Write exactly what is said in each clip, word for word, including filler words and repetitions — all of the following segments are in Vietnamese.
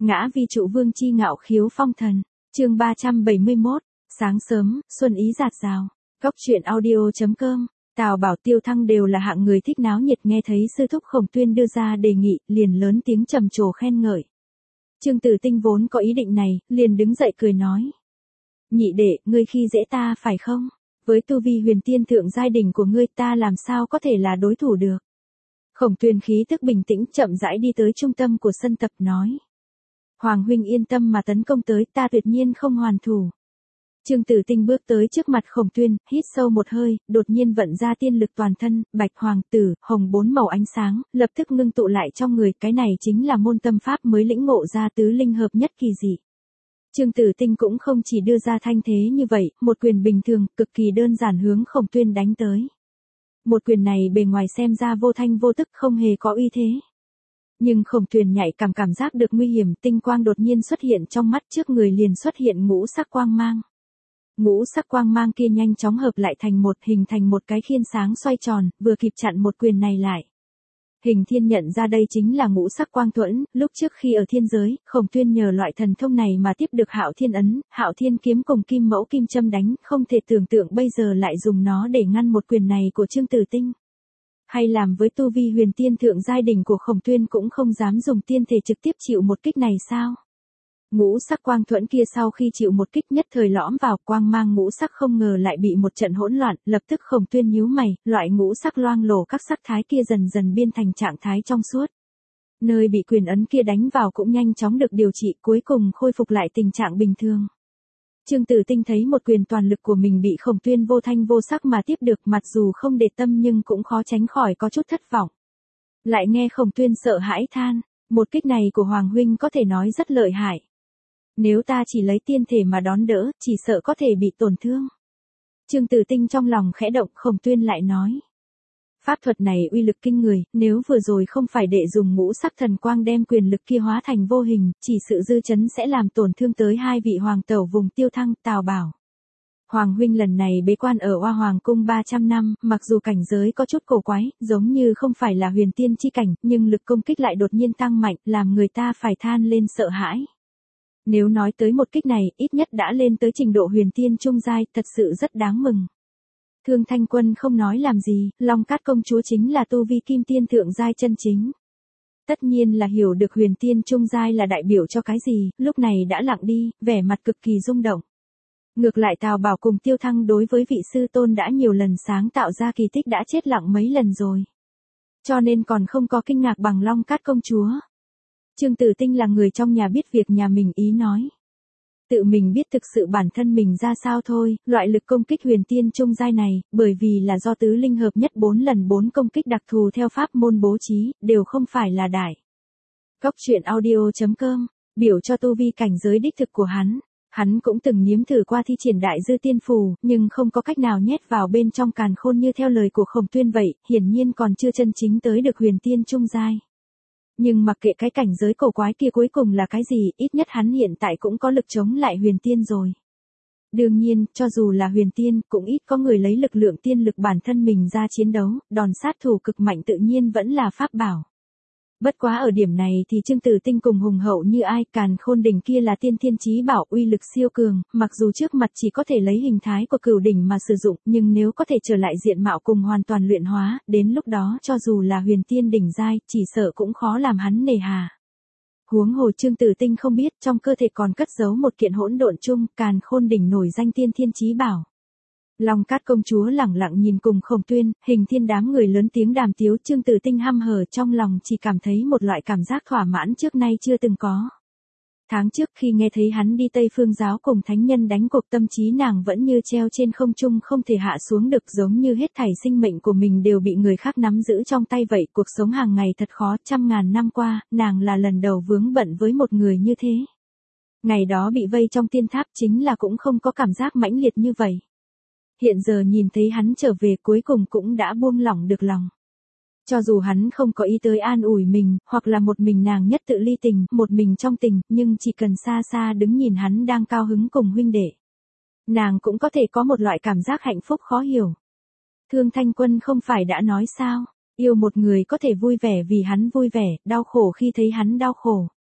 Ngã vi trụ vương chi ngạo khiếu phong thần. Chương ba trăm bảy mươi mốt. Sáng sớm, xuân ý rạt rào. Góc truyện audio chấm com. Tào Bảo Tiêu Thăng đều là hạng người thích náo nhiệt, nghe thấy sư thúc Khổng Tuyên đưa ra đề nghị, liền lớn tiếng trầm trồ khen ngợi. Trương Tử Tinh vốn có ý định này, liền đứng dậy cười nói: "Nhị đệ, ngươi khi dễ ta phải không? Với tu vi huyền tiên thượng giai đỉnh của ngươi, ta làm sao có thể là đối thủ được?" Khổng Tuyên khí tức bình tĩnh chậm rãi đi tới trung tâm của sân tập nói: "Hoàng huynh yên tâm mà tấn công tới, ta tuyệt nhiên không hoàn thủ." Trương Tử Tinh bước tới trước mặt Khổng Tuyên, hít sâu một hơi, đột nhiên vận ra tiên lực toàn thân, bạch, hoàng, tử, hồng bốn màu ánh sáng, lập tức ngưng tụ lại trong người, cái này chính là môn tâm pháp mới lĩnh ngộ ra tứ linh hợp nhất kỳ dị. Trương Tử Tinh cũng không chỉ đưa ra thanh thế như vậy, một quyền bình thường, cực kỳ đơn giản hướng Khổng Tuyên đánh tới. Một quyền này bề ngoài xem ra vô thanh vô tức, không hề có uy thế. Nhưng Khổng Tuyên nhạy cảm cảm giác được nguy hiểm, tinh quang đột nhiên xuất hiện trong mắt, trước người liền xuất hiện ngũ sắc quang mang. Ngũ sắc quang mang kia nhanh chóng hợp lại thành một, hình thành một cái khiên sáng xoay tròn, vừa kịp chặn một quyền này lại. Hình Thiên nhận ra đây chính là ngũ sắc quang thuẫn, lúc trước khi ở thiên giới, Khổng Tuyên nhờ loại thần thông này mà tiếp được Hạo Thiên ấn, Hạo Thiên kiếm cùng Kim Mẫu Kim Châm đánh, không thể tưởng tượng bây giờ lại dùng nó để ngăn một quyền này của Trương Tử Tinh. Hay làm với tu vi huyền tiên thượng giai đỉnh của Khổng Tuyên cũng không dám dùng tiên thể trực tiếp chịu một kích này sao? Ngũ sắc quang thuẫn kia sau khi chịu một kích nhất thời lõm vào, quang mang ngũ sắc không ngờ lại bị một trận hỗn loạn, lập tức Khổng Tuyên nhíu mày, loại ngũ sắc loang lổ các sắc thái kia dần dần biên thành trạng thái trong suốt. Nơi bị quyền ấn kia đánh vào cũng nhanh chóng được điều trị, cuối cùng khôi phục lại tình trạng bình thường. Trương Tử Tinh thấy một quyền toàn lực của mình bị Khổng Tuyên vô thanh vô sắc mà tiếp được, mặc dù không để tâm nhưng cũng khó tránh khỏi có chút thất vọng. Lại nghe Khổng Tuyên sợ hãi than: "Một kích này của Hoàng huynh có thể nói rất lợi hại. Nếu ta chỉ lấy tiên thể mà đón đỡ, chỉ sợ có thể bị tổn thương." Trương Tử Tinh trong lòng khẽ động, Khổng Tuyên lại nói: "Pháp thuật này uy lực kinh người, nếu vừa rồi không phải đệ dùng ngũ sắc thần quang đem quyền lực kia hóa thành vô hình, chỉ sự dư chấn sẽ làm tổn thương tới hai vị hoàng tẩu vùng Tiêu Thăng, Tào Bảo. Hoàng huynh lần này bế quan ở Oa Hoàng cung ba trăm năm, mặc dù cảnh giới có chút cổ quái, giống như không phải là huyền tiên chi cảnh, nhưng lực công kích lại đột nhiên tăng mạnh, làm người ta phải than lên sợ hãi. Nếu nói tới một kích này, ít nhất đã lên tới trình độ huyền tiên trung giai, thật sự rất đáng mừng." Thương Thanh Quân không nói làm gì, Long Cát công chúa chính là tu vi kim tiên thượng giai chân chính. Tất nhiên là hiểu được huyền tiên trung giai là đại biểu cho cái gì, lúc này đã lặng đi, vẻ mặt cực kỳ rung động. Ngược lại Tào Bảo cùng Tiêu Thăng đối với vị sư tôn đã nhiều lần sáng tạo ra kỳ tích đã chết lặng mấy lần rồi. Cho nên còn không có kinh ngạc bằng Long Cát công chúa. Trương Tử Tinh là người trong nhà biết việc nhà mình ý nói: "Tự mình biết thực sự bản thân mình ra sao thôi, loại lực công kích huyền tiên trung giai này, bởi vì là do tứ linh hợp nhất bốn lần bốn công kích đặc thù theo pháp môn bố trí, đều không phải là đại." Góc truyện audio chấm com, biểu cho tu vi cảnh giới đích thực của hắn. Hắn cũng từng nếm thử qua thi triển đại dư tiên phù, nhưng không có cách nào nhét vào bên trong càn khôn như theo lời của Khổng Tuyên vậy, hiển nhiên còn chưa chân chính tới được huyền tiên trung giai. Nhưng mặc kệ cái cảnh giới cổ quái kia cuối cùng là cái gì, ít nhất hắn hiện tại cũng có lực chống lại huyền tiên rồi. Đương nhiên, cho dù là huyền tiên, cũng ít có người lấy lực lượng tiên lực bản thân mình ra chiến đấu, đòn sát thủ cực mạnh tự nhiên vẫn là pháp bảo. Bất quá ở điểm này thì Trương Tử Tinh cùng hùng hậu như ai, càn khôn đỉnh kia là tiên thiên chí bảo, uy lực siêu cường, mặc dù trước mặt chỉ có thể lấy hình thái của cửu đỉnh mà sử dụng, nhưng nếu có thể trở lại diện mạo cùng hoàn toàn luyện hóa, đến lúc đó cho dù là huyền tiên đỉnh giai, chỉ sợ cũng khó làm hắn nề hà. Huống hồ Trương Tử Tinh không biết trong cơ thể còn cất giấu một kiện hỗn độn chung, càn khôn đỉnh nổi danh tiên thiên chí bảo. Long Cát công chúa lẳng lặng nhìn cùng Khổng Tuyên, Hình Thiên đám người lớn tiếng đàm tiếu, Trương Tử Tinh hăm hở trong lòng chỉ cảm thấy một loại cảm giác thỏa mãn trước nay chưa từng có. Tháng trước khi nghe thấy hắn đi Tây Phương giáo cùng thánh nhân đánh cuộc, tâm trí nàng vẫn như treo trên không trung không thể hạ xuống được, giống như hết thảy sinh mệnh của mình đều bị người khác nắm giữ trong tay vậy, cuộc sống hàng ngày thật khó, trăm ngàn năm qua, nàng là lần đầu vướng bận với một người như thế. Ngày đó bị vây trong tiên tháp chính là cũng không có cảm giác mãnh liệt như vậy. Hiện giờ nhìn thấy hắn trở về cuối cùng cũng đã buông lỏng được lòng. Cho dù hắn không có ý tới an ủi mình, hoặc là một mình nàng nhất tự ly tình, một mình trong tình, nhưng chỉ cần xa xa đứng nhìn hắn đang cao hứng cùng huynh đệ, nàng cũng có thể có một loại cảm giác hạnh phúc khó hiểu. Thương Thanh Quân không phải đã nói sao, yêu một người có thể vui vẻ vì hắn vui vẻ, đau khổ khi thấy hắn đau khổ.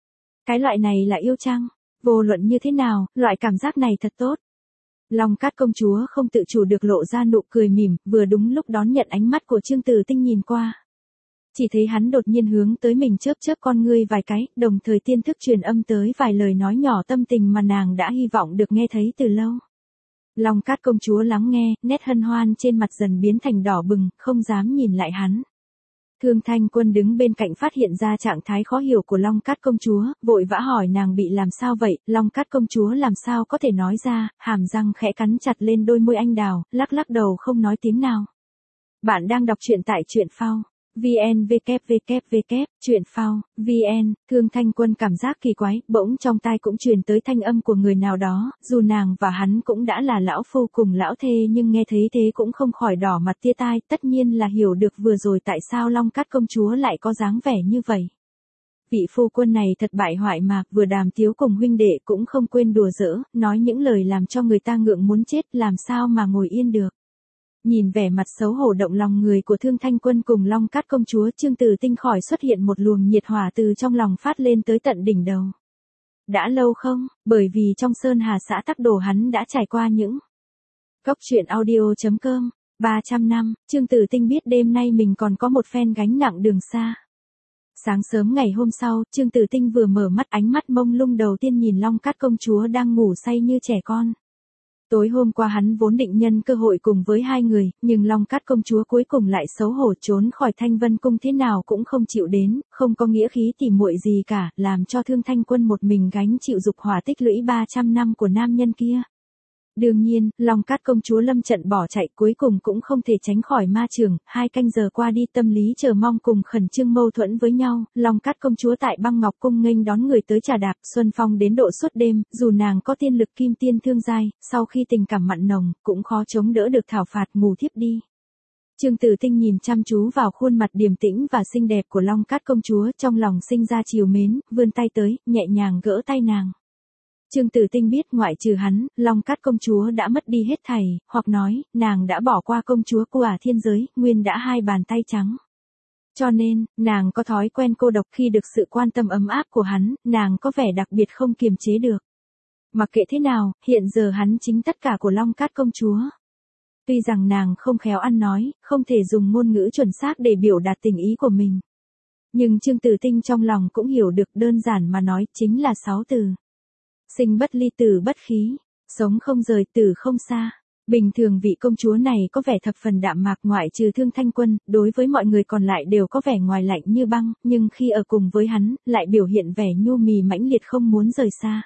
Cái loại này là yêu chăng? Vô luận như thế nào, loại cảm giác này thật tốt. Long Cát công chúa không tự chủ được lộ ra nụ cười mỉm, vừa đúng lúc đón nhận ánh mắt của Trương Tử Tinh nhìn qua. Chỉ thấy hắn đột nhiên hướng tới mình chớp chớp con ngươi vài cái, đồng thời tiên thức truyền âm tới vài lời nói nhỏ tâm tình mà nàng đã hy vọng được nghe thấy từ lâu. Long Cát công chúa lắng nghe, nét hân hoan trên mặt dần biến thành đỏ bừng, không dám nhìn lại hắn. Thương Thanh Quân đứng bên cạnh phát hiện ra trạng thái khó hiểu của Long Cát công chúa, vội vã hỏi nàng bị làm sao vậy. Long Cát công chúa làm sao có thể nói ra, hàm răng khẽ cắn chặt lên đôi môi anh đào, lắc lắc đầu không nói tiếng nào. Bạn đang đọc truyện tại truyện phao. vn vê vê vê vê truyện phao vn. Thương Thanh Quân cảm giác kỳ quái, bỗng trong tai cũng truyền tới thanh âm của người nào đó, dù nàng và hắn cũng đã là lão phu cùng lão thê nhưng nghe thấy thế cũng không khỏi đỏ mặt tia tai, tất nhiên là hiểu được vừa rồi tại sao Long Cát công chúa lại có dáng vẻ như vậy. Vị phu quân này thật bại hoại mà, vừa đàm tiếu cùng huynh đệ cũng không quên đùa giỡn, nói những lời làm cho người ta ngượng muốn chết, làm sao mà ngồi yên được. Nhìn vẻ mặt xấu hổ động lòng người của Thương Thanh Quân cùng Long Cát công chúa, Trương Tử Tinh khỏi xuất hiện một luồng nhiệt hỏa từ trong lòng phát lên tới tận đỉnh đầu. Đã lâu không, bởi vì trong Sơn Hà xã Tắc Đồ hắn đã trải qua những Cốc truyện audio chấm com, ba trăm năm, Trương Tử Tinh biết đêm nay mình còn có một phen gánh nặng đường xa. Sáng sớm ngày hôm sau, Trương Tử Tinh vừa mở mắt, ánh mắt mông lung đầu tiên nhìn Long Cát công chúa đang ngủ say như trẻ con. Tối hôm qua hắn vốn định nhân cơ hội cùng với hai người, nhưng Long Cát công chúa cuối cùng lại xấu hổ trốn khỏi Thanh Vân cung thế nào cũng không chịu đến, không có nghĩa khí tỉ muội gì cả, làm cho Thương Thanh Quân một mình gánh chịu dục hỏa tích lũy ba trăm năm của nam nhân kia. Đương nhiên, Long Cát công chúa lâm trận bỏ chạy cuối cùng cũng không thể tránh khỏi ma trường, hai canh giờ qua đi tâm lý chờ mong cùng khẩn trương mâu thuẫn với nhau, Long Cát công chúa tại Băng Ngọc cung nghênh đón người tới trà đạp, xuân phong đến độ suốt đêm, dù nàng có tiên lực kim tiên thương giai, sau khi tình cảm mặn nồng, cũng khó chống đỡ được thảo phạt ngủ thiếp đi. Trương Tử Tinh nhìn chăm chú vào khuôn mặt điềm tĩnh và xinh đẹp của Long Cát công chúa, trong lòng sinh ra trìu mến, vươn tay tới, nhẹ nhàng gỡ tay nàng. Trương Tử Tinh biết ngoại trừ hắn, Long Cát công chúa đã mất đi hết thảy, hoặc nói, nàng đã bỏ qua công chúa của ả thiên giới, nguyên đã hai bàn tay trắng. Cho nên, nàng có thói quen cô độc, khi được sự quan tâm ấm áp của hắn, nàng có vẻ đặc biệt không kiềm chế được. Mặc kệ thế nào, hiện giờ hắn chính tất cả của Long Cát công chúa. Tuy rằng nàng không khéo ăn nói, không thể dùng ngôn ngữ chuẩn xác để biểu đạt tình ý của mình. Nhưng Trương Tử Tinh trong lòng cũng hiểu được, đơn giản mà nói, chính là sáu từ. Sinh bất ly, tử bất khí, sống không rời, tử không xa. Bình thường vị công chúa này có vẻ thập phần đạm mạc, ngoại trừ Thương Thanh Quân, đối với mọi người còn lại đều có vẻ ngoài lạnh như băng, nhưng khi ở cùng với hắn, lại biểu hiện vẻ nhu mì mãnh liệt không muốn rời xa.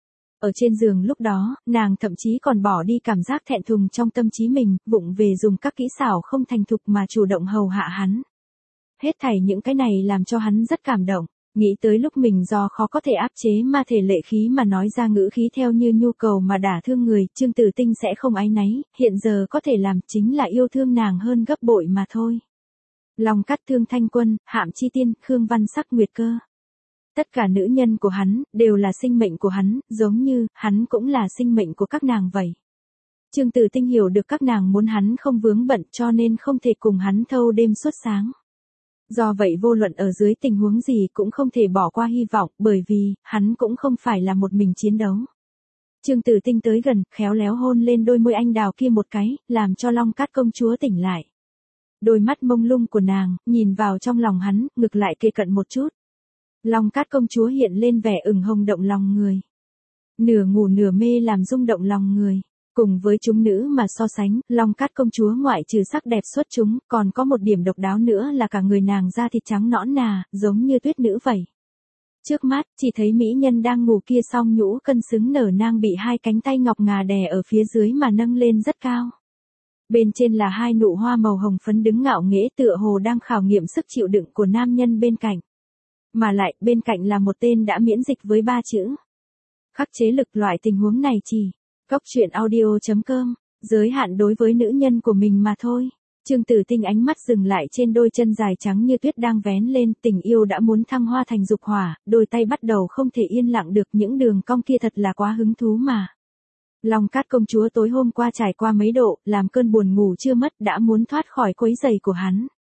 Ở trên giường lúc đó, nàng thậm chí còn bỏ đi cảm giác thẹn thùng trong tâm trí mình, vụng về dùng các kỹ xảo không thành thục mà chủ động hầu hạ hắn. Hết thảy những cái này làm cho hắn rất cảm động. Nghĩ tới lúc mình do khó có thể áp chế ma thể lệ khí mà nói ra ngữ khí theo như nhu cầu mà đả thương người, Trương Tử Tinh sẽ không áy náy, hiện giờ có thể làm chính là yêu thương nàng hơn gấp bội mà thôi. Long Cát, Thương Thanh Quân, Hạm Chi Tiên, Khương Văn Sắc, Nguyệt Cơ. Tất cả nữ nhân của hắn, đều là sinh mệnh của hắn, giống như, hắn cũng là sinh mệnh của các nàng vậy. Trương Tử Tinh hiểu được các nàng muốn hắn không vướng bận, cho nên không thể cùng hắn thâu đêm suốt sáng. Do vậy vô luận ở dưới tình huống gì cũng không thể bỏ qua hy vọng, bởi vì, hắn cũng không phải là một mình chiến đấu. Trương Tử Tinh tới gần, khéo léo hôn lên đôi môi anh đào kia một cái, làm cho Long Cát công chúa tỉnh lại. Đôi mắt mông lung của nàng, nhìn vào trong lòng hắn, ngược lại kề cận một chút. Long Cát công chúa hiện lên vẻ ửng hồng động lòng người. Nửa ngủ nửa mê làm rung động lòng người. Cùng với chúng nữ mà so sánh, Long Cát công chúa ngoại trừ sắc đẹp xuất chúng, còn có một điểm độc đáo nữa là cả người nàng da thịt trắng nõn nà, giống như tuyết nữ vậy. Trước mắt, chỉ thấy mỹ nhân đang ngủ kia song nhũ cân xứng nở nang bị hai cánh tay ngọc ngà đè ở phía dưới mà nâng lên rất cao. Bên trên là hai nụ hoa màu hồng phấn đứng ngạo nghễ tựa hồ đang khảo nghiệm sức chịu đựng của nam nhân bên cạnh. Mà lại, bên cạnh là một tên đã miễn dịch với ba chữ. Khắc chế lực. Loại tình huống này chỉ Cốc truyện audio chấm com, giới hạn đối với nữ nhân của mình mà thôi. Trương Tử Tinh ánh mắt dừng lại trên đôi chân dài trắng như tuyết đang vén lên, tình yêu đã muốn thăng hoa thành dục hỏa, đôi tay bắt đầu không thể yên lặng được, những đường cong kia thật là quá hứng thú mà. Long Cát công chúa tối hôm qua trải qua mấy độ, làm cơn buồn ngủ chưa mất đã muốn thoát khỏi quấy giày của hắn.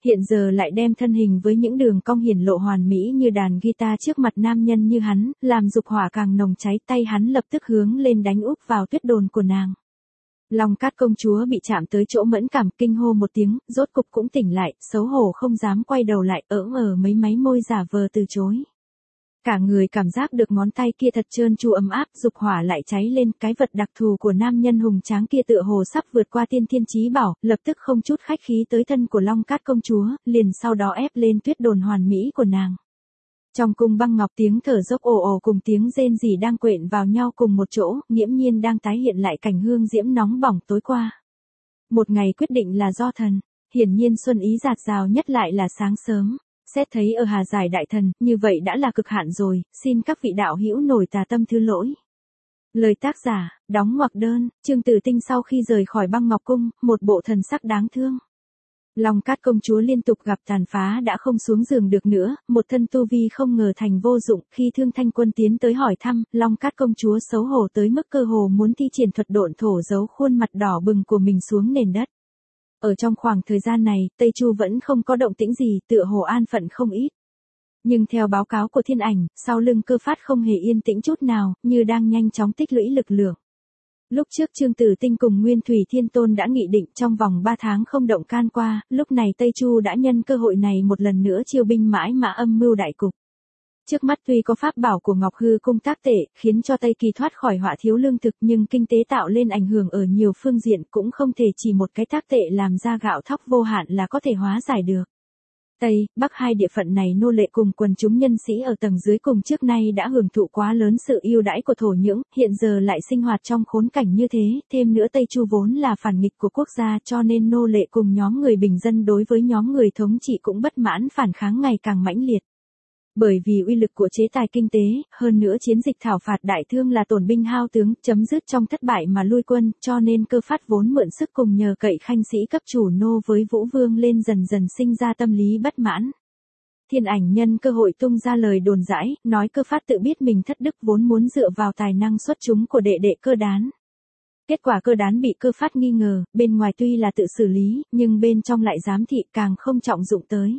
hiện giờ lại đem thân hình với những đường cong hiển lộ hoàn mỹ như đàn guitar trước mặt nam nhân như hắn, làm dục hỏa càng nồng cháy, tay hắn lập tức hướng lên đánh úp vào tuyết đồn của nàng. Long Cát công chúa bị chạm tới chỗ mẫn cảm, kinh hô một tiếng, rốt cục cũng tỉnh lại, xấu hổ không dám quay đầu lại, ỡm ở mấy máy môi giả vờ từ chối. Cả người cảm giác được ngón tay kia thật trơn tru ấm áp, dục hỏa lại cháy lên, cái vật đặc thù của nam nhân hùng tráng kia tựa hồ sắp vượt qua tiên thiên chí bảo, lập tức không chút khách khí tới thân của Long Cát công chúa, liền sau đó ép lên tuyết đồn hoàn mỹ của nàng. Trong cung băng ngọc tiếng thở dốc ồ ồ cùng tiếng rên rỉ đang quện vào nhau cùng một chỗ, nghiễm nhiên đang tái hiện lại cảnh hương diễm nóng bỏng tối qua. Một ngày quyết định là do thần, hiển nhiên xuân ý dạt dào nhất lại là sáng sớm. Xét thấy ở Hà Giải đại thần, như vậy đã là cực hạn rồi, xin các vị đạo hữu nổi tà tâm thứ lỗi. Lời tác giả, đóng ngoặc đơn, Chương Tử Tinh sau khi rời khỏi băng ngọc cung, một bộ thần sắc đáng thương. Long Cát công chúa liên tục gặp tàn phá đã không xuống giường được nữa, một thân tu vi không ngờ thành vô dụng, khi Thương Thanh Quân tiến tới hỏi thăm, Long Cát công chúa xấu hổ tới mức cơ hồ muốn thi triển thuật độn thổ giấu khuôn mặt đỏ bừng của mình xuống nền đất. Ở trong khoảng thời gian này, Tây Chu vẫn không có động tĩnh gì, tựa hồ an phận không ít. Nhưng theo báo cáo của Thiên Ảnh, sau lưng Cơ Phát không hề yên tĩnh chút nào, như đang nhanh chóng tích lũy lực lượng. Lúc trước Chương Tử Tinh cùng Nguyên Thủy Thiên Tôn đã nghị định trong vòng ba tháng không động can qua, lúc này Tây Chu đã nhân cơ hội này một lần nữa chiêu binh mãi mã âm mưu đại cục. Trước mắt tuy có pháp bảo của Ngọc Hư cung tác tệ, khiến cho Tây Kỳ thoát khỏi họa thiếu lương thực, nhưng kinh tế tạo lên ảnh hưởng ở nhiều phương diện, cũng không thể chỉ một cái tác tệ làm ra gạo thóc vô hạn là có thể hóa giải được. Tây, Bắc hai địa phận này nô lệ cùng quần chúng nhân sĩ ở tầng dưới cùng trước nay đã hưởng thụ quá lớn sự ưu đãi của thổ nhưỡng, hiện giờ lại sinh hoạt trong khốn cảnh như thế, thêm nữa Tây Chu vốn là phản nghịch của quốc gia, cho nên nô lệ cùng nhóm người bình dân đối với nhóm người thống trị cũng bất mãn, phản kháng ngày càng mãnh liệt. Bởi vì uy lực của chế tài kinh tế, hơn nữa chiến dịch thảo phạt đại thương là tổn binh hao tướng, chấm dứt trong thất bại mà lui quân, cho nên Cơ Phát vốn mượn sức cùng nhờ cậy khanh sĩ cấp chủ nô với Vũ Vương lên dần dần sinh ra tâm lý bất mãn. Thiên Ảnh nhân cơ hội tung ra lời đồn dãi, nói Cơ Phát tự biết mình thất đức vốn muốn dựa vào tài năng xuất chúng của đệ đệ Cơ Đán. Kết quả Cơ Đán bị Cơ Phát nghi ngờ, bên ngoài tuy là tự xử lý, nhưng bên trong lại giám thị càng không trọng dụng tới.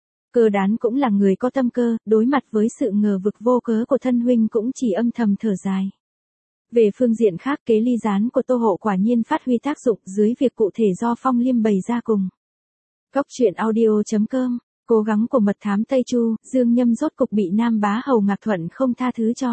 Cơ Đán cũng là người có tâm cơ, đối mặt với sự ngờ vực vô cớ của thân huynh cũng chỉ âm thầm thở dài. Về phương diện khác, kế ly gián của Tô Hộ quả nhiên phát huy tác dụng dưới việc cụ thể do Phong Liêm bày ra cùng. Góc truyện audio chấm com, cố gắng của mật thám Tây Chu, Dương Nhâm rốt cục bị Nam Bá Hầu Ngạc Thuận không tha thứ cho.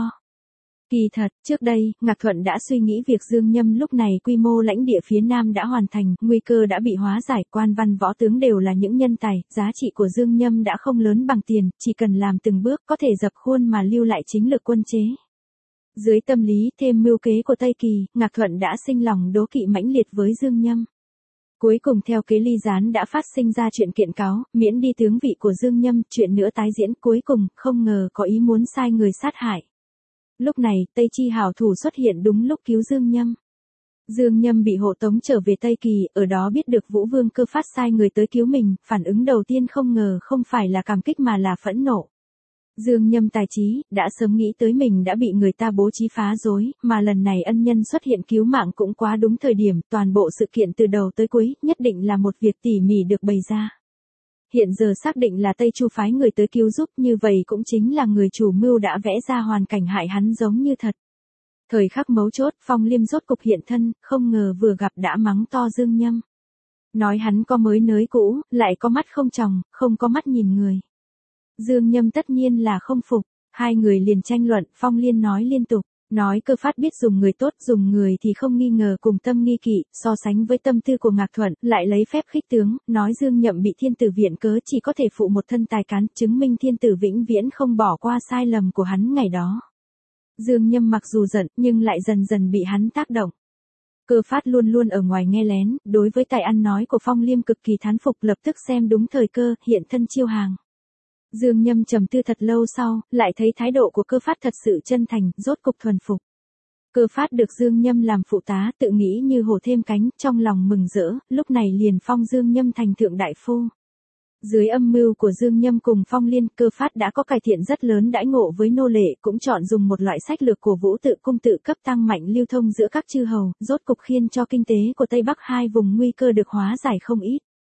Kỳ thật, trước đây, Ngạc Thuận đã suy nghĩ việc Dương Nhâm lúc này quy mô lãnh địa phía Nam đã hoàn thành, nguy cơ đã bị hóa giải, quan văn võ tướng đều là những nhân tài, giá trị của Dương Nhâm đã không lớn bằng tiền, chỉ cần làm từng bước có thể dập khuôn mà lưu lại chính lực quân chế. Dưới tâm lý thêm mưu kế của Tây Kỳ, Ngạc Thuận đã sinh lòng đố kỵ mãnh liệt với Dương Nhâm. Cuối cùng theo kế ly gián đã phát sinh ra chuyện kiện cáo, miễn đi tướng vị của Dương Nhâm, chuyện nữa tái diễn, cuối cùng không ngờ có ý muốn sai người sát hại. Lúc này, Tây Chi hảo thủ xuất hiện đúng lúc cứu Dương Nhâm. Dương Nhâm bị hộ tống trở về Tây Kỳ, ở đó biết được Vũ Vương Cơ Phát sai người tới cứu mình, phản ứng đầu tiên không ngờ không phải là cảm kích mà là phẫn nộ. Dương Nhâm tài trí, đã sớm nghĩ tới mình đã bị người ta bố trí phá rối, mà lần này ân nhân xuất hiện cứu mạng cũng quá đúng thời điểm, toàn bộ sự kiện từ đầu tới cuối, nhất định là một việc tỉ mỉ được bày ra. Hiện giờ xác định là Tây Chu phái người tới cứu giúp, như vậy cũng chính là người chủ mưu đã vẽ ra hoàn cảnh hại hắn giống như thật. Thời khắc mấu chốt, Phong Liêm rốt cục hiện thân, không ngờ vừa gặp đã mắng to Dương Nhâm. Nói hắn có mới nới cũ, lại có mắt không tròng, không có mắt nhìn người. Dương Nhâm tất nhiên là không phục, hai người liền tranh luận, Phong Liên nói liên tục. Nói Cơ Phát biết dùng người tốt, dùng người thì không nghi ngờ cùng tâm nghi kỵ, so sánh với tâm tư của Ngạc Thuận, lại lấy phép khích tướng, nói Dương Nhậm bị thiên tử viện cớ chỉ có thể phụ một thân tài cán, chứng minh thiên tử vĩnh viễn không bỏ qua sai lầm của hắn ngày đó. Dương Nhâm mặc dù giận, nhưng lại dần dần bị hắn tác động. Cơ Phát luôn luôn ở ngoài nghe lén, đối với tài ăn nói của Phong Liêm cực kỳ thán phục, lập tức xem đúng thời cơ, hiện thân chiêu hàng. Dương Nhâm trầm tư thật lâu sau, lại thấy thái độ của Cơ Phát thật sự chân thành, rốt cục thuần phục. Cơ Phát được Dương Nhâm làm phụ tá, tự nghĩ như hổ thêm cánh, trong lòng mừng rỡ, lúc này liền phong Dương Nhâm thành thượng đại phu. Dưới âm mưu của Dương Nhâm cùng Phong Liên, Cơ Phát đã có cải thiện rất lớn đãi ngộ với nô lệ, cũng chọn dùng một loại sách lược của Vũ Tự cung tự cấp tăng mạnh lưu thông giữa các chư hầu, rốt cục khiến cho kinh tế của Tây Bắc hai vùng nguy cơ được hóa giải không ít.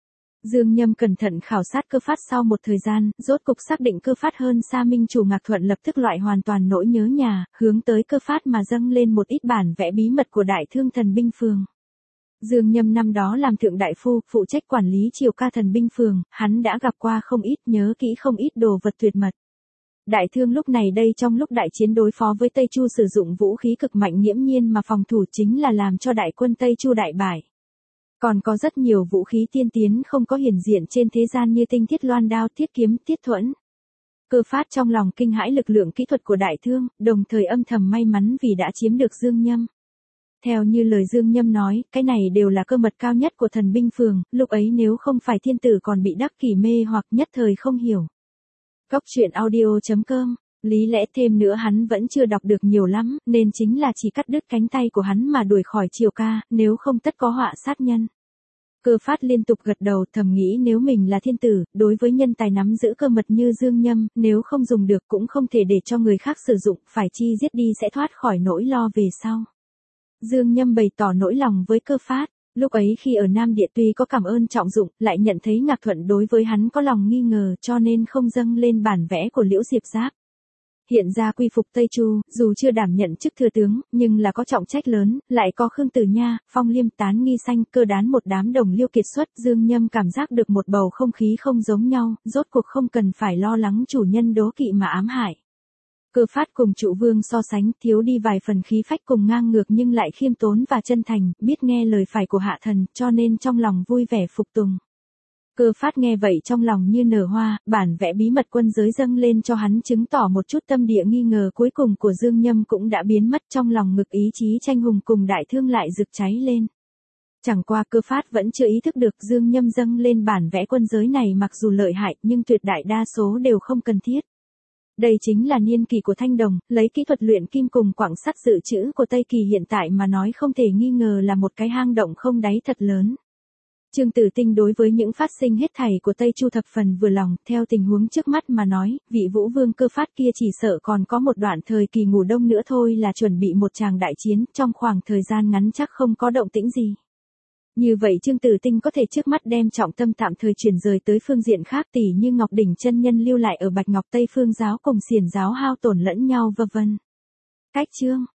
Dương Nhâm cẩn thận khảo sát Cơ Phát sau một thời gian, rốt cục xác định Cơ Phát hơn xa Minh Chủ Ngạc Thuận, lập tức loại hoàn toàn nỗi nhớ nhà, hướng tới Cơ Phát mà dâng lên một ít bản vẽ bí mật của Đại Thương Thần Binh Phường. Dương Nhâm năm đó làm thượng đại phu, phụ trách quản lý triều ca thần binh phường, hắn đã gặp qua không ít, nhớ kỹ không ít đồ vật tuyệt mật. Đại Thương lúc này đây trong lúc đại chiến đối phó với Tây Chu sử dụng vũ khí cực mạnh, nghiễm nhiên mà phòng thủ, chính là làm cho đại quân Tây Chu đại bại. Còn có rất nhiều vũ khí tiên tiến không có hiển diện trên thế gian như tinh thiết loan đao, thiết kiếm, thiết thuẫn. Cơ Phát trong lòng kinh hãi lực lượng kỹ thuật của Đại Thương, đồng thời âm thầm may mắn vì đã chiếm được Dương Nhâm. Theo như lời Dương Nhâm nói, cái này đều là cơ mật cao nhất của thần binh phường, lúc ấy nếu không phải thiên tử còn bị đắc kỷ mê hoặc nhất thời không hiểu. Góc truyện audio chấm com, lý lẽ thêm nữa hắn vẫn chưa đọc được nhiều lắm, nên chính là chỉ cắt đứt cánh tay của hắn mà đuổi khỏi triều ca, nếu không tất có họa sát nhân. Cơ Phát liên tục gật đầu, thầm nghĩ nếu mình là thiên tử, đối với nhân tài nắm giữ cơ mật như Dương Nhâm, nếu không dùng được cũng không thể để cho người khác sử dụng, phải chi giết đi sẽ thoát khỏi nỗi lo về sau. Dương Nhâm bày tỏ nỗi lòng với Cơ Phát, lúc ấy khi ở Nam Địa tuy có cảm ơn trọng dụng, lại nhận thấy Ngạc Thuận đối với hắn có lòng nghi ngờ, cho nên không dâng lên bản vẽ của Liễu Diệp Giáp. Hiện ra quy phục Tây Chu, dù chưa đảm nhận chức thừa tướng, nhưng là có trọng trách lớn, lại có Khương Tử Nha, Phong Liêm, Tán Nghi Xanh, Cơ Đán một đám đồng liêu kiệt xuất, Dương Nhâm cảm giác được một bầu không khí không giống nhau, rốt cuộc không cần phải lo lắng chủ nhân đố kỵ mà ám hại. Cơ Phát cùng Trụ Vương so sánh, thiếu đi vài phần khí phách cùng ngang ngược nhưng lại khiêm tốn và chân thành, biết nghe lời phải của hạ thần, cho nên trong lòng vui vẻ phục tùng. Cơ Phát nghe vậy trong lòng như nở hoa, bản vẽ bí mật quân giới dâng lên cho hắn chứng tỏ một chút tâm địa nghi ngờ cuối cùng của Dương Nhâm cũng đã biến mất, trong lòng ngực ý chí tranh hùng cùng Đại Thương lại rực cháy lên. Chẳng qua Cơ Phát vẫn chưa ý thức được Dương Nhâm dâng lên bản vẽ quân giới này mặc dù lợi hại nhưng tuyệt đại đa số đều không cần thiết. Đây chính là niên kỳ của Thanh Đồng, lấy kỹ thuật luyện kim cùng quặng sắt dự trữ của Tây Kỳ hiện tại mà nói không thể nghi ngờ là một cái hang động không đáy thật lớn. Trương Tử Tinh đối với những phát sinh hết thảy của Tây Chu thập phần vừa lòng, theo tình huống trước mắt mà nói, vị Vũ Vương Cơ Phát kia chỉ sợ còn có một đoạn thời kỳ ngủ đông nữa thôi là chuẩn bị một tràng đại chiến, trong khoảng thời gian ngắn chắc không có động tĩnh gì. Như vậy Trương Tử Tinh có thể trước mắt đem trọng tâm tạm thời chuyển rời tới phương diện khác, tỉ như Ngọc Đỉnh chân nhân lưu lại ở Bạch Ngọc Tây Phương giáo cùng Xiển giáo hao tổn lẫn nhau vân vân. Cách chương